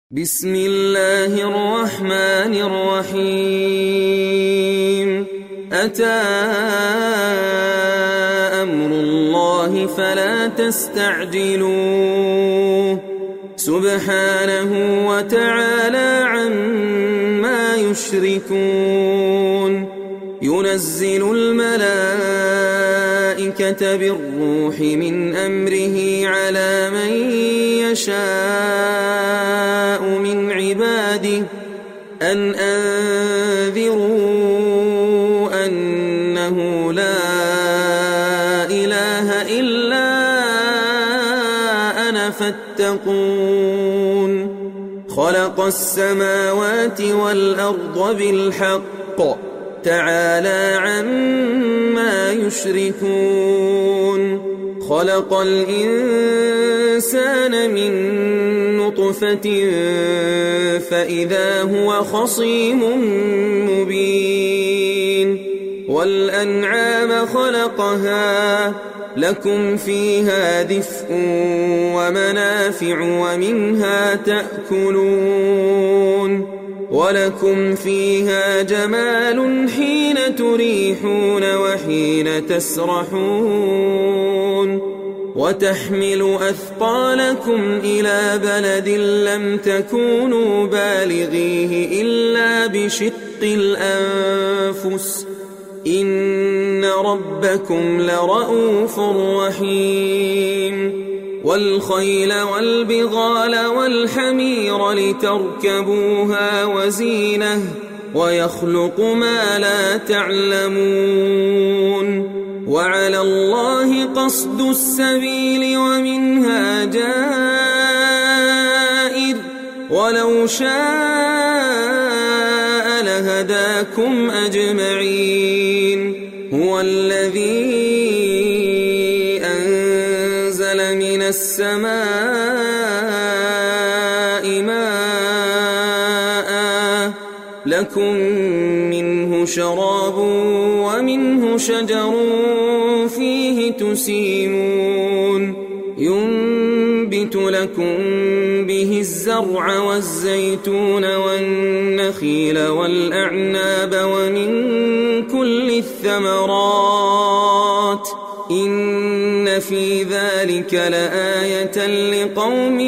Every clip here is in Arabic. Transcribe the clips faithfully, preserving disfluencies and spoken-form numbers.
بسم الله الرحمن الرحيم أتى أمر الله فلا تستعجلوه سبحانه وتعالى عما يشركون ينزل الملائكة بالروح من أمره على من يشاء من عباده أن أنذروا أنه لا إله إلا أنا فاتقون خلق السماوات والأرض بالحق تعالى عما يشركون خلق الإنسان من نطفة فإذا هو خصيم مبين والأنعام خلقها لكم فيها دفء ومنافع ومنها تأكلون ولكم فيها جمال حين تريحون وحين تسرحون وتحمل أثقالكم إلى بلد لم تكونوا بالغيه إلا بشق الأنفس إن ربكم لرؤوف رحيم والخيل والبغال والحمير لتركبوها وزينة ويخلق ما لا تعلمون وعلى الله قصد السبيل ومنها جائر ولو شاء لهداكم أجمعين هو الذي من السماء ماء لكم منه شراب ومنه شجر فيه تسيمون ينبت لكم به الزرع والزيتون والنخيل والأعناب ومن كل الثمرات إن في ذلك لآية لقوم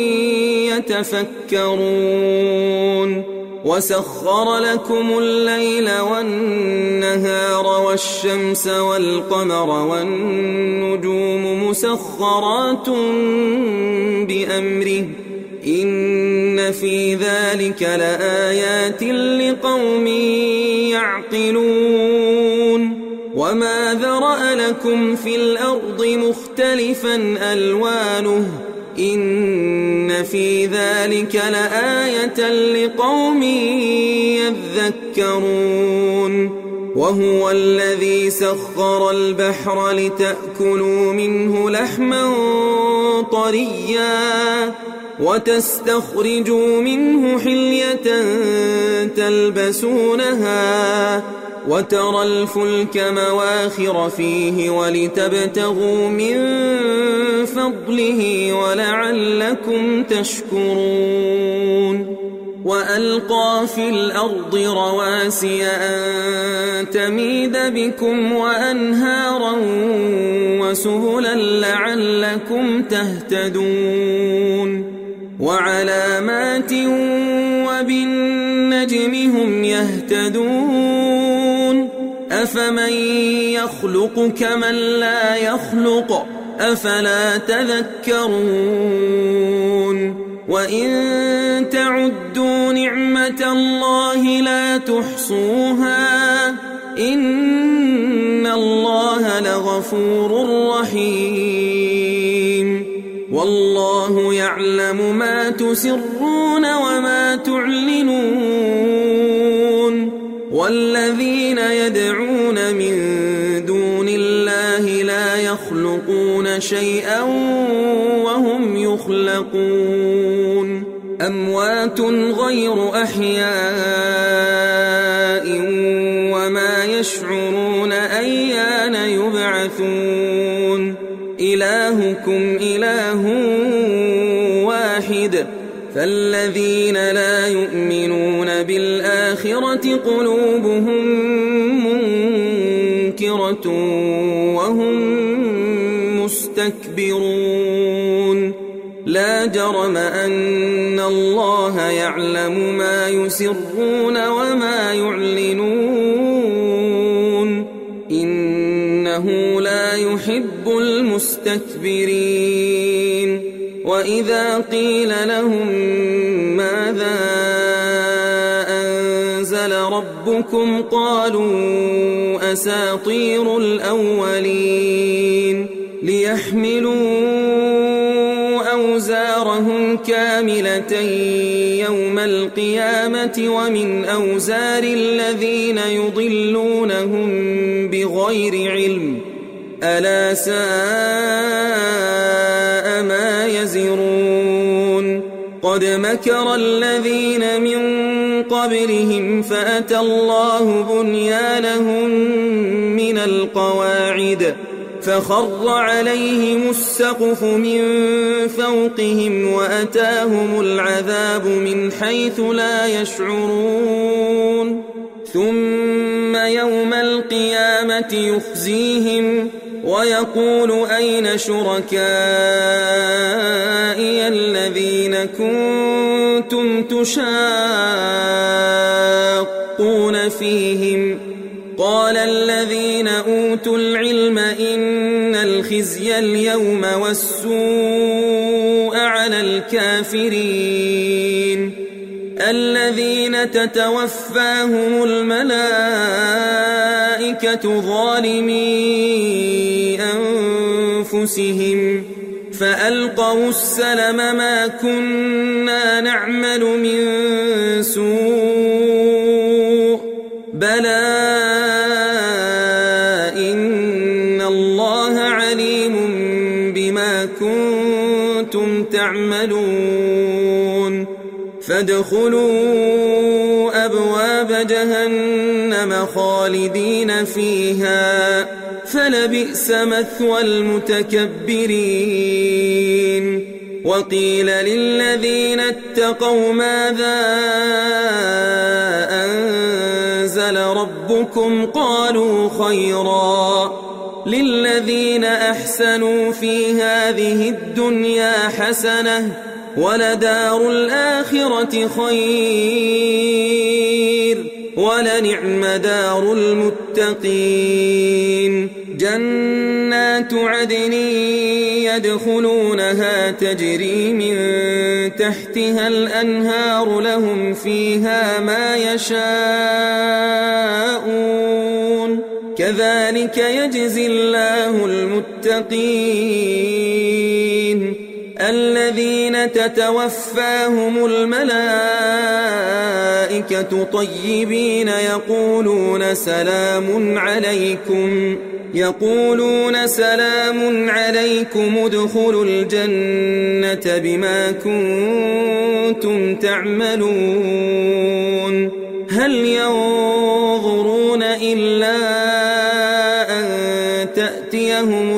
يتفكرون وسخر لكم الليل والنهار والشمس والقمر والنجوم مسخرات بأمره إن في ذلك لآيات لقوم يعقلون وما ذرأ لكم في الأرض مختلفا ألوانه إن في ذلك لآية لقوم يذكرون وهو الذي سخر البحر لتأكلوا منه لحما طريا وتستخرجوا منه حلية تلبسونها وترى الفلك مواخر فيه ولتبتغوا من فضله ولعلكم تشكرون وألقى في الأرض رواسي أن تميد بكم وأنهارا وسهلا لعلكم تهتدون وعلامات وبالنجم هم يهتدون أفمن يخلق كمن لا يخلق أفلا تذكرون وإن تعدوا نعمة الله لا تحصوها إن الله لغفور رحيم والله يعلم ما تسرون وما تعلنون والذين يدعون من دون الله لا يخلقون شيئا وهم يخلقون أموات غير أحياء وما يشعرون أيان يبعثون إلهكم إله واحد فالذين لا يؤمنون بالآخرة قلوبهم منكرة وهم مستكبرون لا جرم أن الله يعلم ما يسرون وما يعلنون إنه لا يحب المستكبرين وإذا قيل لهم ماذا أنزل ربكم قالوا أساطير الأولين ليحملوا أوزارهم كاملة يوم القيامة ومن أوزار الذين يضلونهم بغير علم ألا ساء ما يزرون قد مكر الذين من قبلهم فأتى الله بنيانهم من القواعد فخر عليهم السقف من فوقهم وأتاهم العذاب من حيث لا يشعرون ثم يوم القيامة يخزيهم ويقول أين شركائي الذين كنتم تشاقون فيهم قال الذين أوتوا العلم إن الخزي اليوم والسوء على الكافرين الذين تتوفاهم الملائكة ظالمي أنفسهم فألقوا السلم ما كنا نعمل من سوء بلى إن الله عليم بما كنتم تعملون فادخلوا أبواب جهنم خالدين فيها فلبئس مثوى المتكبرين وقيل للذين اتقوا ماذا أنزل ربكم قالوا خيرا للذين أحسنوا في هذه الدنيا حسنة ولدار الآخرة خير ولنعم دار المتقين جنات عدن يدخلونها تجري من تحتها الأنهار لهم فيها ما يشاءون كذلك يجزي الله المتقين الذين تتوفاهم الملائكة طيبين يقولون سلام عليكم يقولون سلام عليكم ادخلوا الجنة بما كنتم تعملون هل ينظرون إلا أن تأتيهم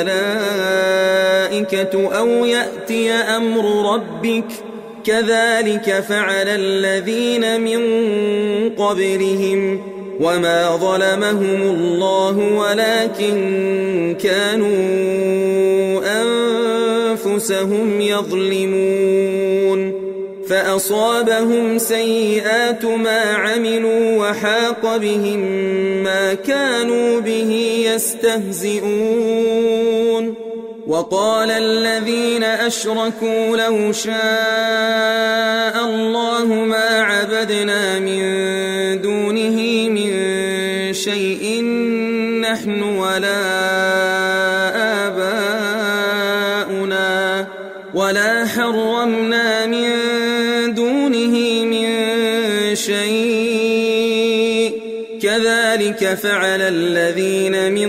الملائكة أو يأتي أمر ربك كذلك فعل الذين من قبلهم وما ظلمهم الله ولكن كانوا أنفسهم يظلمون فأصابهم سيئات ما عملوا وحاق بهم ما كانوا به يستهزئون وقال الذين أشركوا لو شاء الله ما عبدنا من دونه من شيء نحن ولا آباؤنا ولا حرمنا من دونه من شيء كذلك فعل الذين من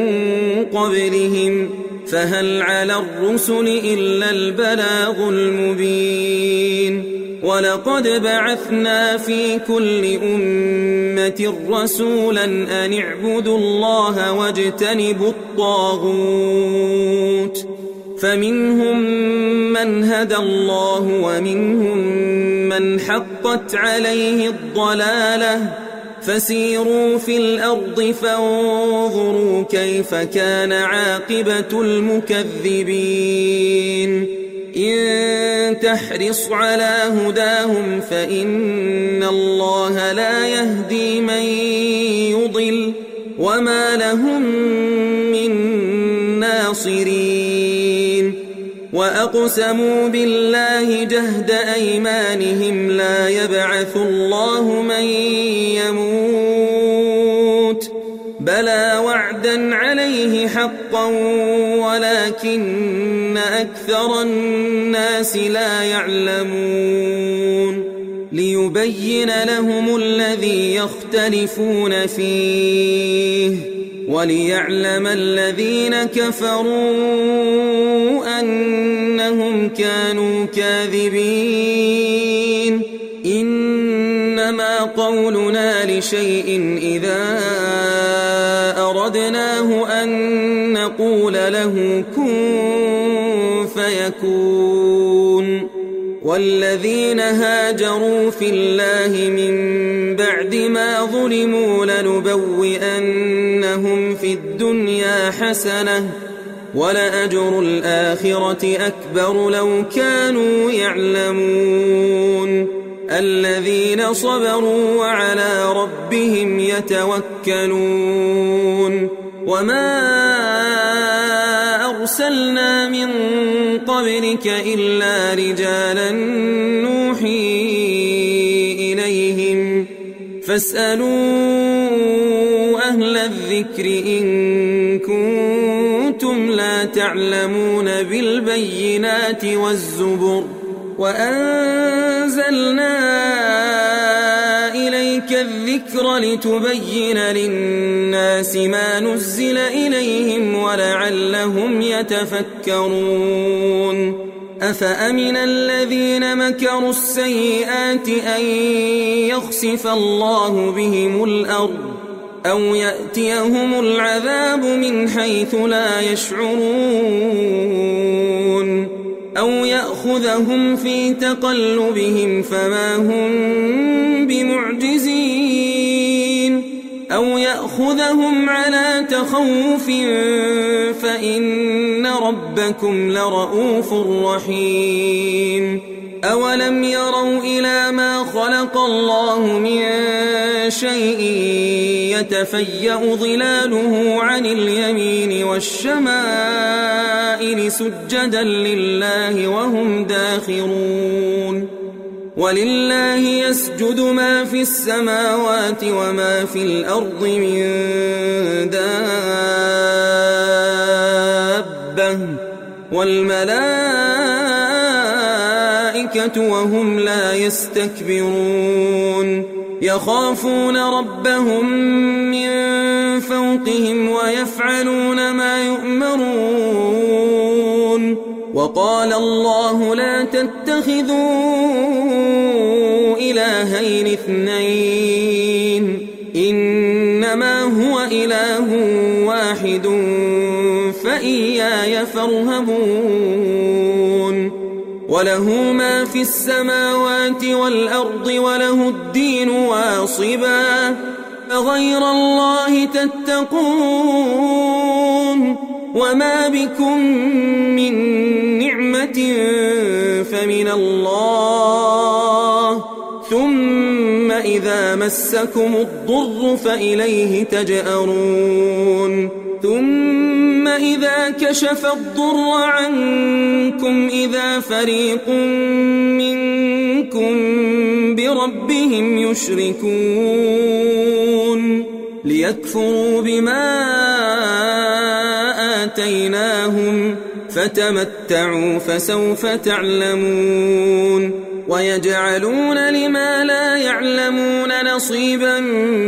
قبلهم فهل على الرسل إلا البلاغ المبين ولقد بعثنا في كل أمة رسولا أن اعبدوا الله واجتنبوا الطاغوت فمنهم من هدى الله ومنهم من حقت عليه الضلالة فسيروا في الأرض فانظروا كيف كان عاقبة المكذبين إن تحرص على هداهم فإن الله لا يهدي من يضل وما لهم من ناصرين وأقسموا بالله جهد أيمانهم لا يبعث الله من يموت بلى وعدا عليه حقا ولكن أكثر الناس لا يعلمون ليبين لهم الذي يختلفون فيه وليعلم الذين كفروا أنهم كانوا كاذبين إنما قولنا لشيء إذا أردناه أن نقول له كن فيكون والذين هاجروا في الله من بعد ما ظلموا لنبوئنهم في الدنيا حسنة ولأجر الآخرة أكبر لو كانوا يعلمون الذين صبروا وعلى ربهم يتوكلون وما أرسلنا من قبلك إلا رجالا نوحي إليهم فاسألوا أهل الذكر إن كنتم لا تعلمون بالبينات والزبر وأنزلنا إليك الذكر لتبين للناس ما نزل إليهم ولعلهم يتفكرون أفأمن الذين مكروا السيئات أن يخسف الله بهم الأرض أو يأتيهم العذاب من حيث لا يشعرون أو يأخذهم في تقلبهم فما هم بمعجزين أو يأخذهم على تخوف فإن ربكم لرؤوف رحيم أولم يروا إلى ما خلق الله من شيء يتفيأ ظلاله عن اليمين والشمائل سجدا لله وهم داخرون ولله يسجد ما في السماوات وما في الأرض من دابة والملائكة وهم لا يستكبرون يخافون ربهم من فوقهم ويفعلون ما يؤمرون وقال الله لا تتخذوا إلهين اثنين إنما هو إله واحد فإياي فارهبون وله ما في السماوات والأرض وله الدين واصبا غير الله تتقون وما بكم من نعمة فمن الله ثم إذا مسكم الضر فإليه تجأرون ثم إذا كشف الضر عنكم إذا فريق منكم بربهم يشركون ليكفروا بما آتيناهم فتمتعوا فسوف تعلمون ويجعلون لما لا يعلمون نصيبا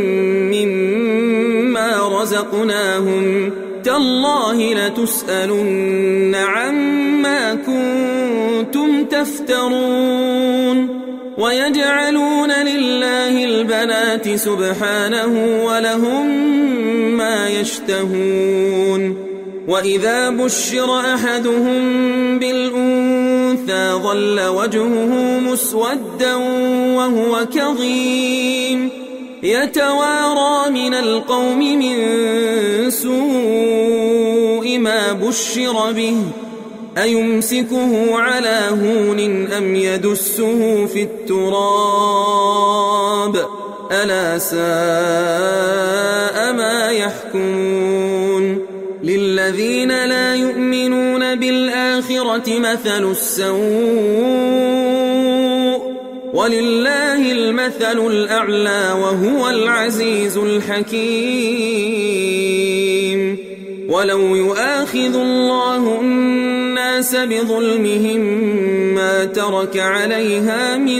مما رزقناهم تالله لتسألن عما كنتم تفترون ويجعلون لله البنات سبحانه ولهم ما يشتهون وإذا بشر أحدهم بالأنثى ظل وجهه مسودا وهو كظيم يتوارى من القوم من سوء ما بشر به أيمسكه على هون أم يدسه في التراب ألا ساء ما يحكمون للذين لا يؤمنون بالآخرة مثل السوء ولله المثل الأعلى وهو العزيز الحكيم ولو يؤاخذ الله الناس بظلمهم ما ترك عليها من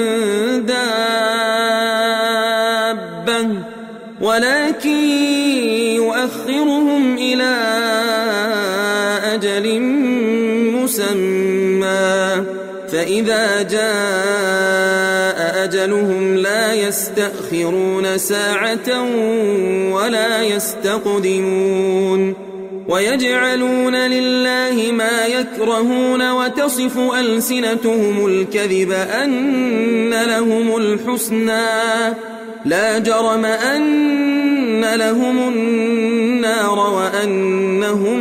دابة ولكن يؤخرهم إلى أجل مسمى فإذا جاء أجلهم لا يستأخرون ساعة ولا يستقدمون ويجعلون لله ما يكرهون وتصف ألسنتهم الكذب أن لهم الحسنى لا جرم أن لهم النار وأنهم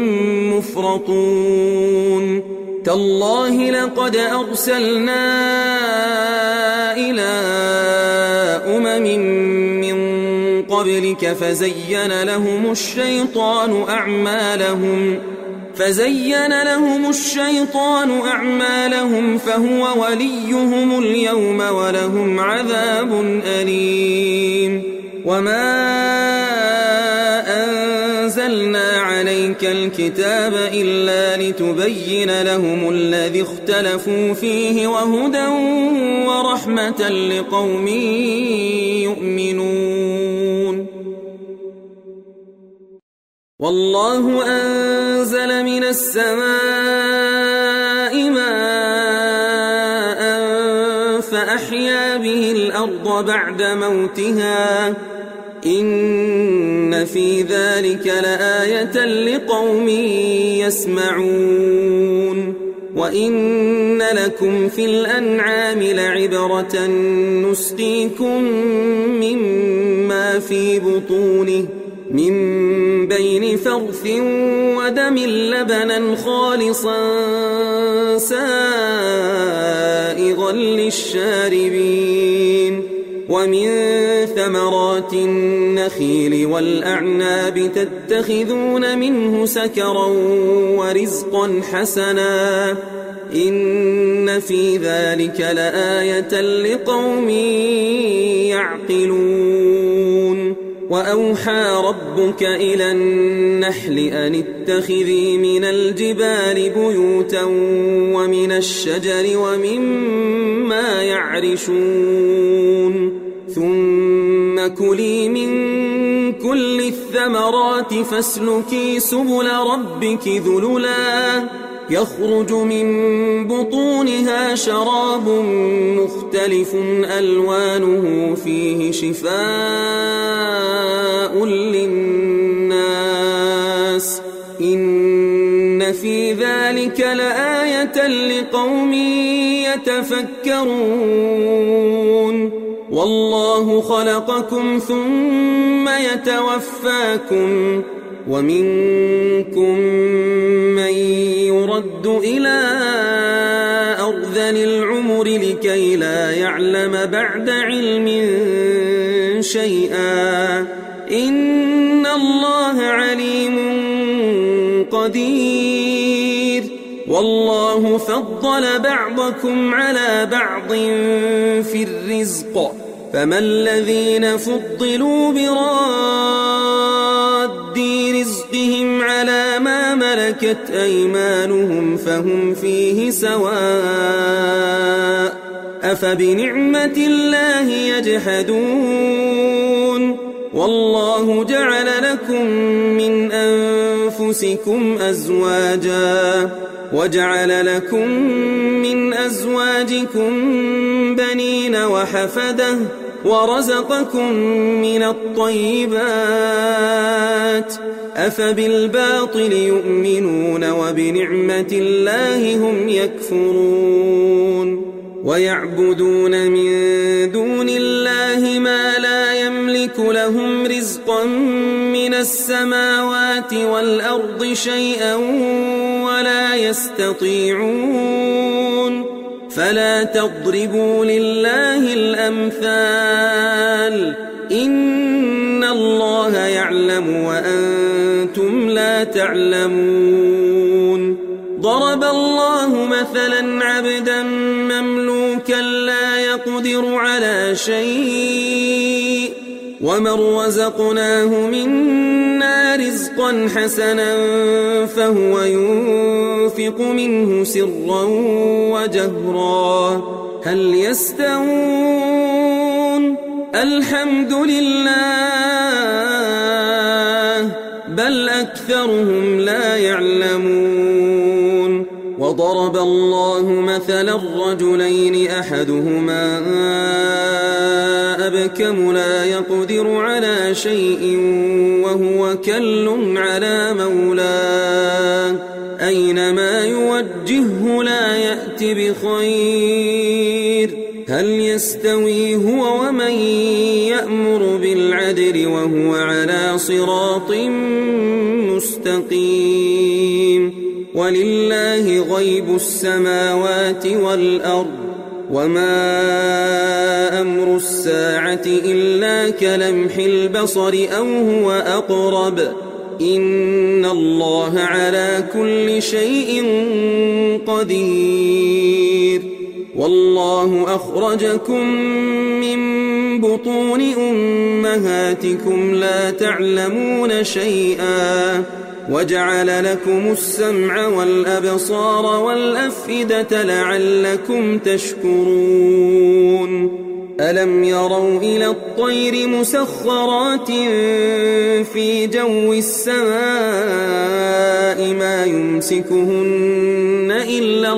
مفرطون تالله لقد أرسلنا إلى أمم من قبلك فزين لهم الشيطان أعمالهم فزين لهم الشيطان أعمالهم فهو وليهم اليوم ولهم عذاب أليم وما أنزلنا عليك الكتاب إلا لتبين لهم الذي اختلفوا فيه وهدى ورحمة لقوم يؤمنون والله أنزل من السماء ماء فأحيا به الأرض بعد موتها إن في ذلك لآية لقوم يسمعون وإن لكم في الأنعام لعبرة نسقيكم مما في بطونه من بين فرث ودم لبنا خالصا سائغا للشاربين ومن ثمرات النخيل والأعناب تتخذون منه سكرا ورزقا حسنا إن في ذلك لآية لقوم يعقلون وأوحى ربك إلى النحل أن اتخذي من الجبال بيوتا ومن الشجر ومما يعرشون ثم كلي من كل الثمرات فاسلكي سبل ربك ذللا يخرج من بطونها شراب مختلف ألوانه فيه شفاء للناس إن في ذلك لآية لقوم يتفكرون والله خلقكم ثم يتوفاكم ومنكم من يرد إلى أرذل العمر لكي لا يعلم بعد علم شيئا إن الله عليم قدير والله فضل بعضكم على بعض في الرزق فما الذين فضلوا براد رزقهم على ما ملكت أيمانهم فهم فيه سواء أفبنعمة الله يجحدون والله جعل لكم من أنفسكم أزواجا وجعل لكم من أزواجكم بنين وحفدة ورزقكم من الطيبات أفبالباطل يؤمنون وبنعمة الله هم يكفرون ويعبدون من دون الله ما لا يملك لهم رزقا من السماوات والأرض شيئا ولا يستطيعون فلا تضربوا لله الأمثال إن الله يعلم وأنتم لا تعلمون ضرب الله مثلا عبدا مملوكا لا يقدر على شيء ومن رزقناه منا رزقا حسنا فهو ينفق منه سرا وجهرا هل يستوون الحمد لله بل أكثرهم لا يعلمون وضرب الله مثلا الرجلين أحدهما أبكم لا يقدر على شيء وهو كل على مولاه أينما يوجهه لا يأت بخير هل يستوي هو ومن يأمر بالعدل وهو على صراط مستقيم ولله غيب السماوات والأرض وما أمر الساعة إلا كلمح البصر أو هو أقرب إن الله على كل شيء قدير والله أخرجكم من بطون أمهاتكم لا تعلمون شيئا وجعل لكم السمع والأبصار والأفئدة لعلكم تشكرون ألم يروا إلى الطير مسخرات في جو السماء ما يمسكهن إلا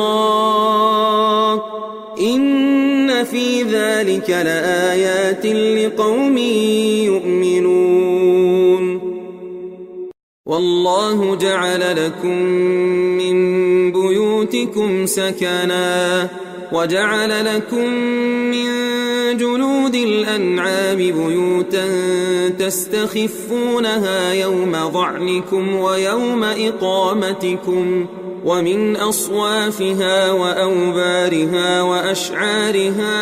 الله إن في ذلك لآيات لقوم يؤمنون والله جعل لكم من بيوتكم سكنا وجعل لكم من جلود الأنعام بيوتا تستخفونها يوم ظعنكم ويوم إقامتكم ومن أصوافها وأوبارها وأشعارها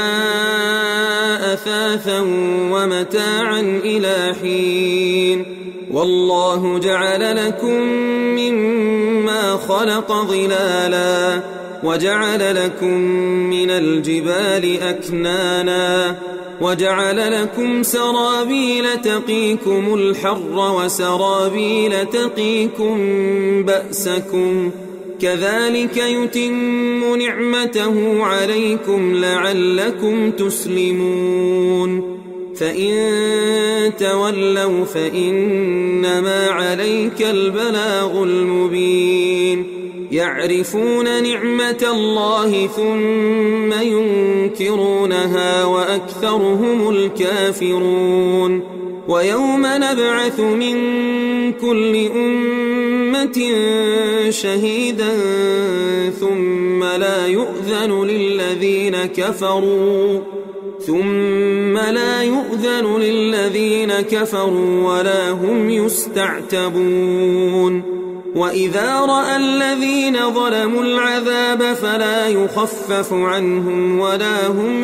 أثاثا ومتاعا إلى حين والله جعل لكم مما خلق ظلالا وجعل لكم من الجبال أكنانا وجعل لكم سرابيل تقيكم الحر وسرابيل تقيكم بأسكم كذلك يتم نعمته عليكم لعلكم تسلمون فإن تولوا فإنما عليك البلاغ المبين يعرفون نعمة الله ثم ينكرونها وأكثرهم الكافرون ويوم نبعث من كل أمة شهيدا ثم لا يؤذن للذين كفروا ثم لا يؤذن للذين كفروا ولا هم يستعتبون وإذا رأى الذين ظلموا العذاب فلا يخفف عنهم ولا هم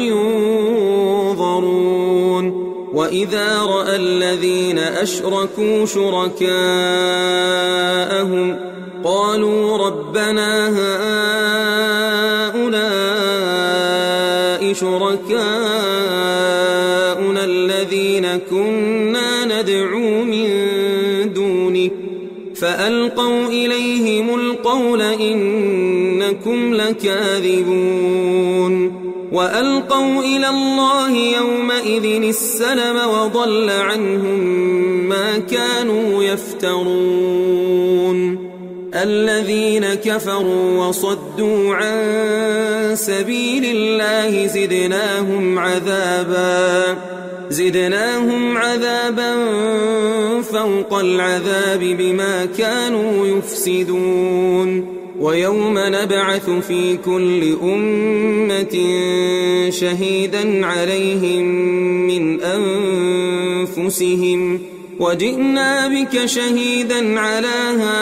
ينظرون وإذا رأى الذين أشركوا شركاءهم قالوا ربنا هؤلاء شركاؤنا الذين كنا ندعو من دونك فألقوا إليهم القول إنكم لكاذبون وألقوا إلى الله يومئذ السلم وضل عنهم ما كانوا يفترون الذين كفروا وصدوا عن سبيل الله زدناهم عذابا زدناهم عذابا فوق العذاب بما كانوا يفسدون ويوم نبعث في كل أمة شهيدا عليهم من أنفسهم وجئنا بك شهيدا على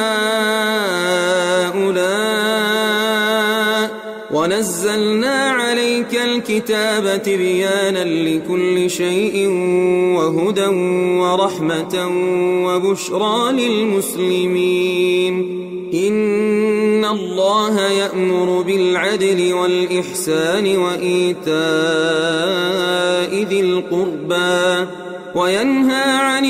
هؤلاء ونزلنا عليك الكتاب تبيانا لكل شيء وهدى ورحمة وبشرى للمسلمين إن الله يأمر بالعدل والإحسان وإيتاء ذي القربى وينهى عن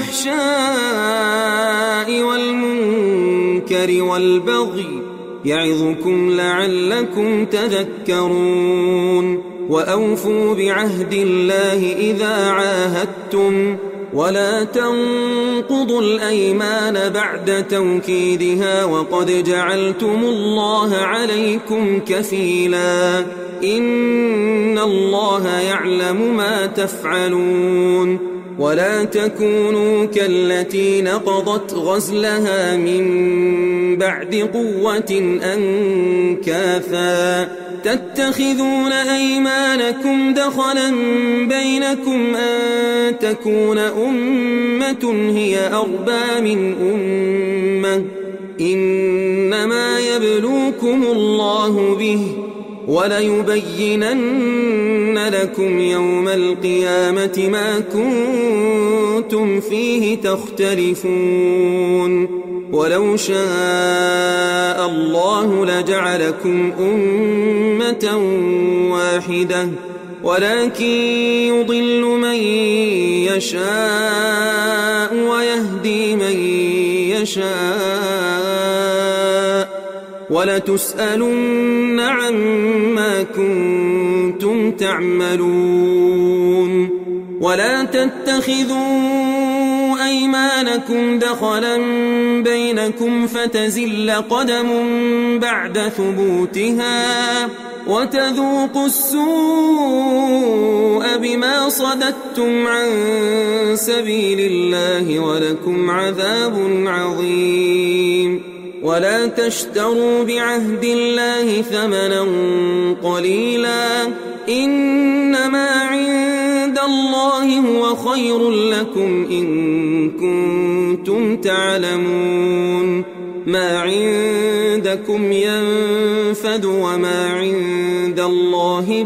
الفحشاء والمنكر والبغي يعظكم لعلكم تذكرون وأوفوا بعهد الله إذا عاهدتم ولا تنقضوا الأيمان بعد توكيدها وقد جعلتم الله عليكم كفيلا إن الله يعلم ما تفعلون ولا تكونوا كالتي نقضت غزلها من بعد قوة أنكاثا تتخذون أيمانكم دخلا بينكم أن تكون أمة هي أربى من أمة إنما يبلوكم الله به وليبينن لكم يوم القيامة ما كنتم فيه تختلفون ولو شاء الله لجعلكم أمة واحدة ولكن يضل من يشاء ويهدي من يشاء ولتسألن عما كنتم تعملون ولا تتخذوا أيمانكم دخلا بينكم فتزل قدم بعد ثبوتها وتذوقوا السوء بما صددتم عن سبيل الله ولكم عذاب عظيم ولا تشتروا بعهد الله ثمنا قليلا إنما عند الله هو خير لكم إن كنتم تعلمون ما عندكم ينفد وما عند الله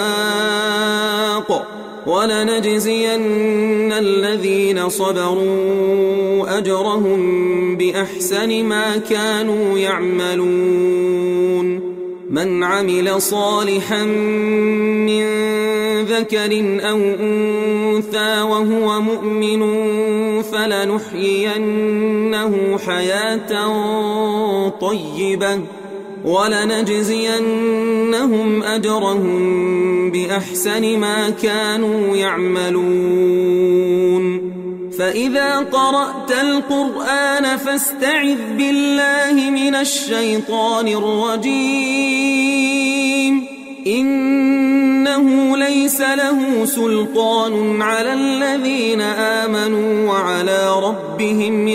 باق ولنجزين الذين صبروا أجرهم بأحسن ما كانوا يعملون من عمل صالحا من ذكر أو أنثى وهو مؤمن فلنحيينه حياة طيبة ولنجزينهم أجرهم بأحسن ما كانوا يعملون فإذا قرأت القرآن فاستعذ بالله من الشيطان الرجيم إنه ليس له سلطان على الذين آمنوا وعلى ربهم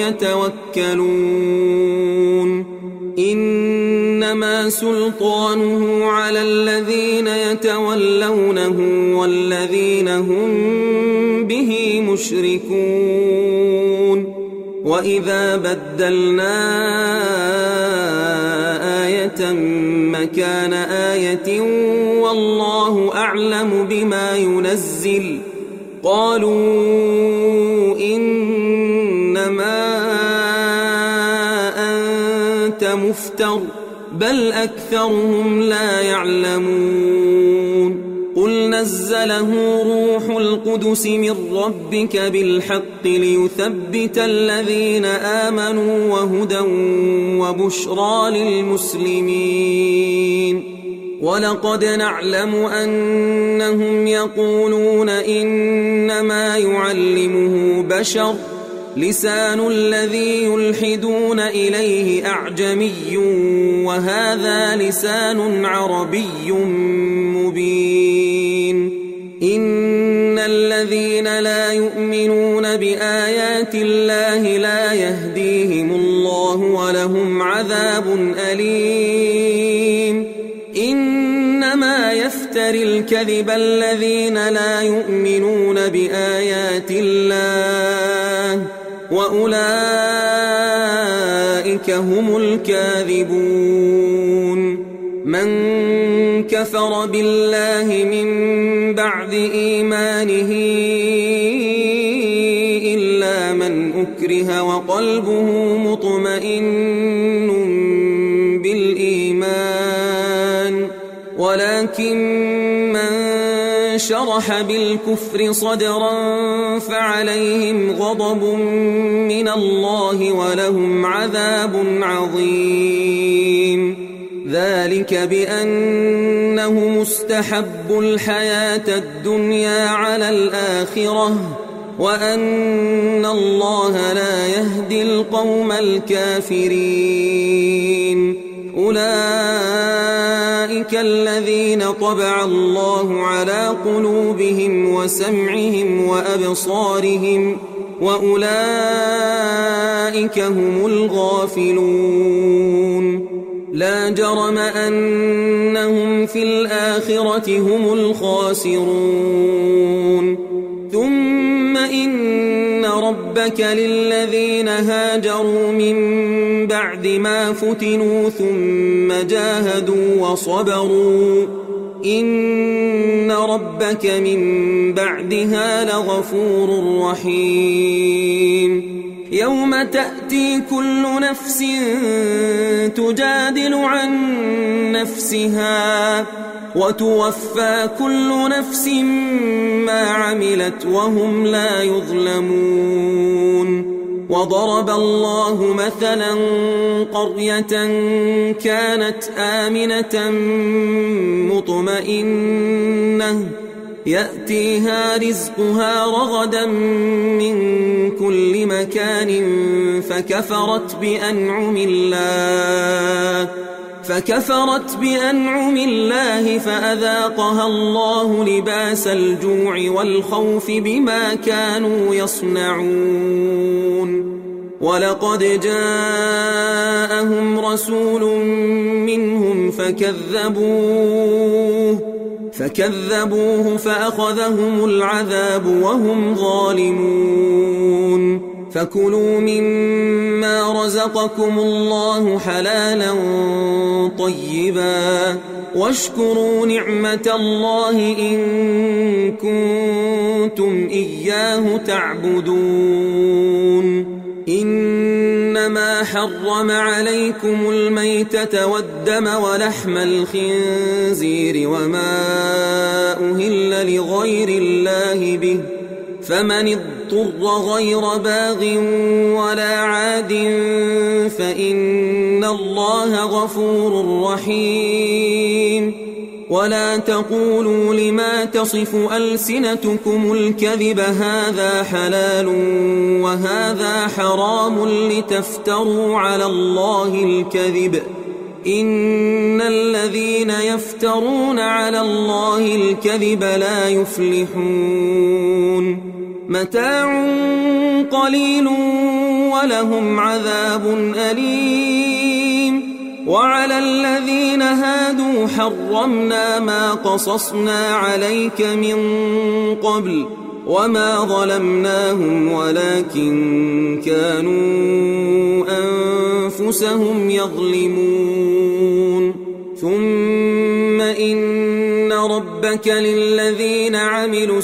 يتوكلون إنما سلطانه على الذين يتولونه والذين هم به مشركون وإذا بدلنا آية مكان آية والله أعلم بما ينزل قالوا إنما أنت مفتر بل أكثرهم لا يعلمون قل نزله روح القدس من ربك بالحق ليثبت الذين آمنوا وهدى وبشرى للمسلمين ولقد نعلم أنهم يقولون إنما يعلمه بشر لسان الذي يلحدون إليه أعجمي وهذا لسان عربي مبين إن الذين لا يؤمنون بآيات الله لا يهديهم الله ولهم عذاب أليم إنما يفتري الكذب الذين لا يؤمنون بآيات الله وأولئك هم الكاذبون من كفر بالله من بعد إيمانه إلا من أكره وقلبه مطمئن بالإيمان ولكن من شرح بالكفر صدرا فعليهم غضب من الله ولهم عذاب عظيم ذلك بأنهم استحبوا الحياة الدنيا على الآخرة وأن الله لا يهدي القوم الكافرين أولئك الذين طبع الله على قلوبهم وسمعهم وأبصارهم وأولئك هم الغافلون لا جرم أنهم في الآخرة هم الخاسرون ثم إن ربك للذين هاجروا من بعد ما فتنوا ثم جاهدوا وصبروا إن ربك من بعدها لغفور رحيم يوم تأتي كل نفس تجادل عن نفسها وتوفى كل نفس ما عملت وهم لا يظلمون وضرب الله مثلا قرية كانت آمنة مطمئنة يأتيها رزقها رغدا من كل مكان فكفرت بأنعم الله فكفرت بأنعم الله فأذاقها الله لباس الجوع والخوف بما كانوا يصنعون ولقد جاءهم رسول منهم فكذبوه فكذبوه فأخذهم العذاب وهم ظالمون فكلوا مما رزقكم الله حلالا طيبا واشكروا نعمة الله إن كنتم إياه تعبدون إنما حرم عليكم الميتة والدم ولحم الخنزير وما أهل لغير الله به فمن اضطر غير باغ ولا عاد فإن الله غفور رحيم ولا تقولوا لما تصف ألسنتكم الكذب هذا حلال وهذا حرام لتفتروا على الله الكذب إن الذين يفترون على الله الكذب لا يفلحون متاع قليل ولهم عذاب أليم وعلى الذين هادوا حرمنا ما قصصنا عليك من قبل وما ظلمناهم ولكن كانوا أنفسهم يظلمون ثم إن ربك للذين عملوا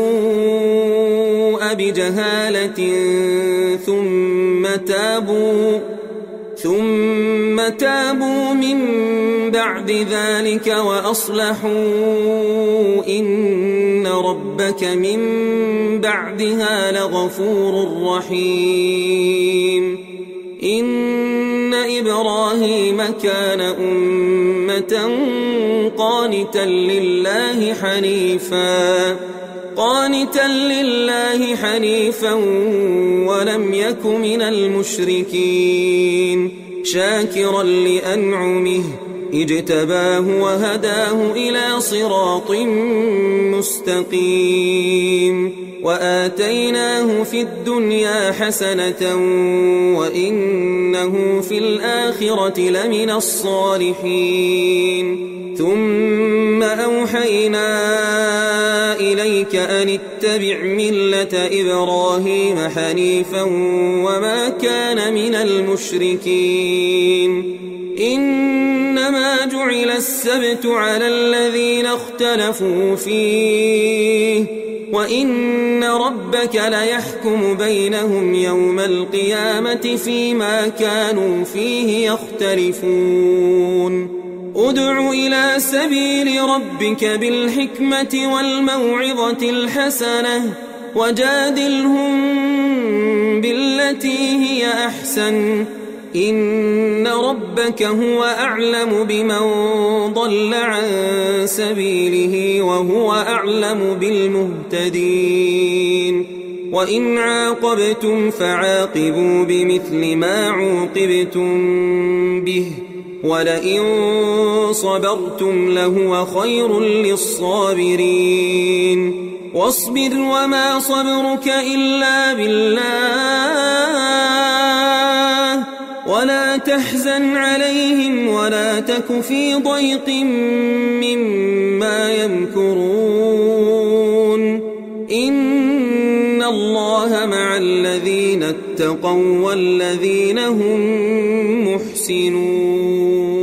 السوء بجهالة ثم تابوا ثم تابوا من بعد ذلك وأصلحوا إن ربك من بعدها لغفور رحيم إن إبراهيم كان أمة قانتا لله حنيفا قانتا لله حنيفا ولم يك من المشركين شاكرا لأنعمه اجتباه وهداه إلى صراط مستقيم وآتيناه في الدنيا حسنة وإنه في الآخرة لمن الصالحين ثم أوحينا إليك أن اتبع ملة إبراهيم حنيفا وما كان من المشركين إنما جعل السبت على الذين اختلفوا فيه وإن ربك ليحكم بينهم يوم القيامة فيما كانوا فيه يختلفون ادع إلى سبيل ربك بالحكمة والموعظة الحسنة وجادلهم بالتي هي أحسن إن ربك هو أعلم بمن ضل عن سبيله وهو أعلم بالمهتدين وإن عاقبتم فعاقبوا بمثل ما عوقبتم به ولئن صبرتم لهو خير للصابرين واصبر وما صبرك إلا بالله ولا تحزن عليهم ولا تك في ضيق مما يمكرون إن الله مع الذين اتقوا والذين هم محسنون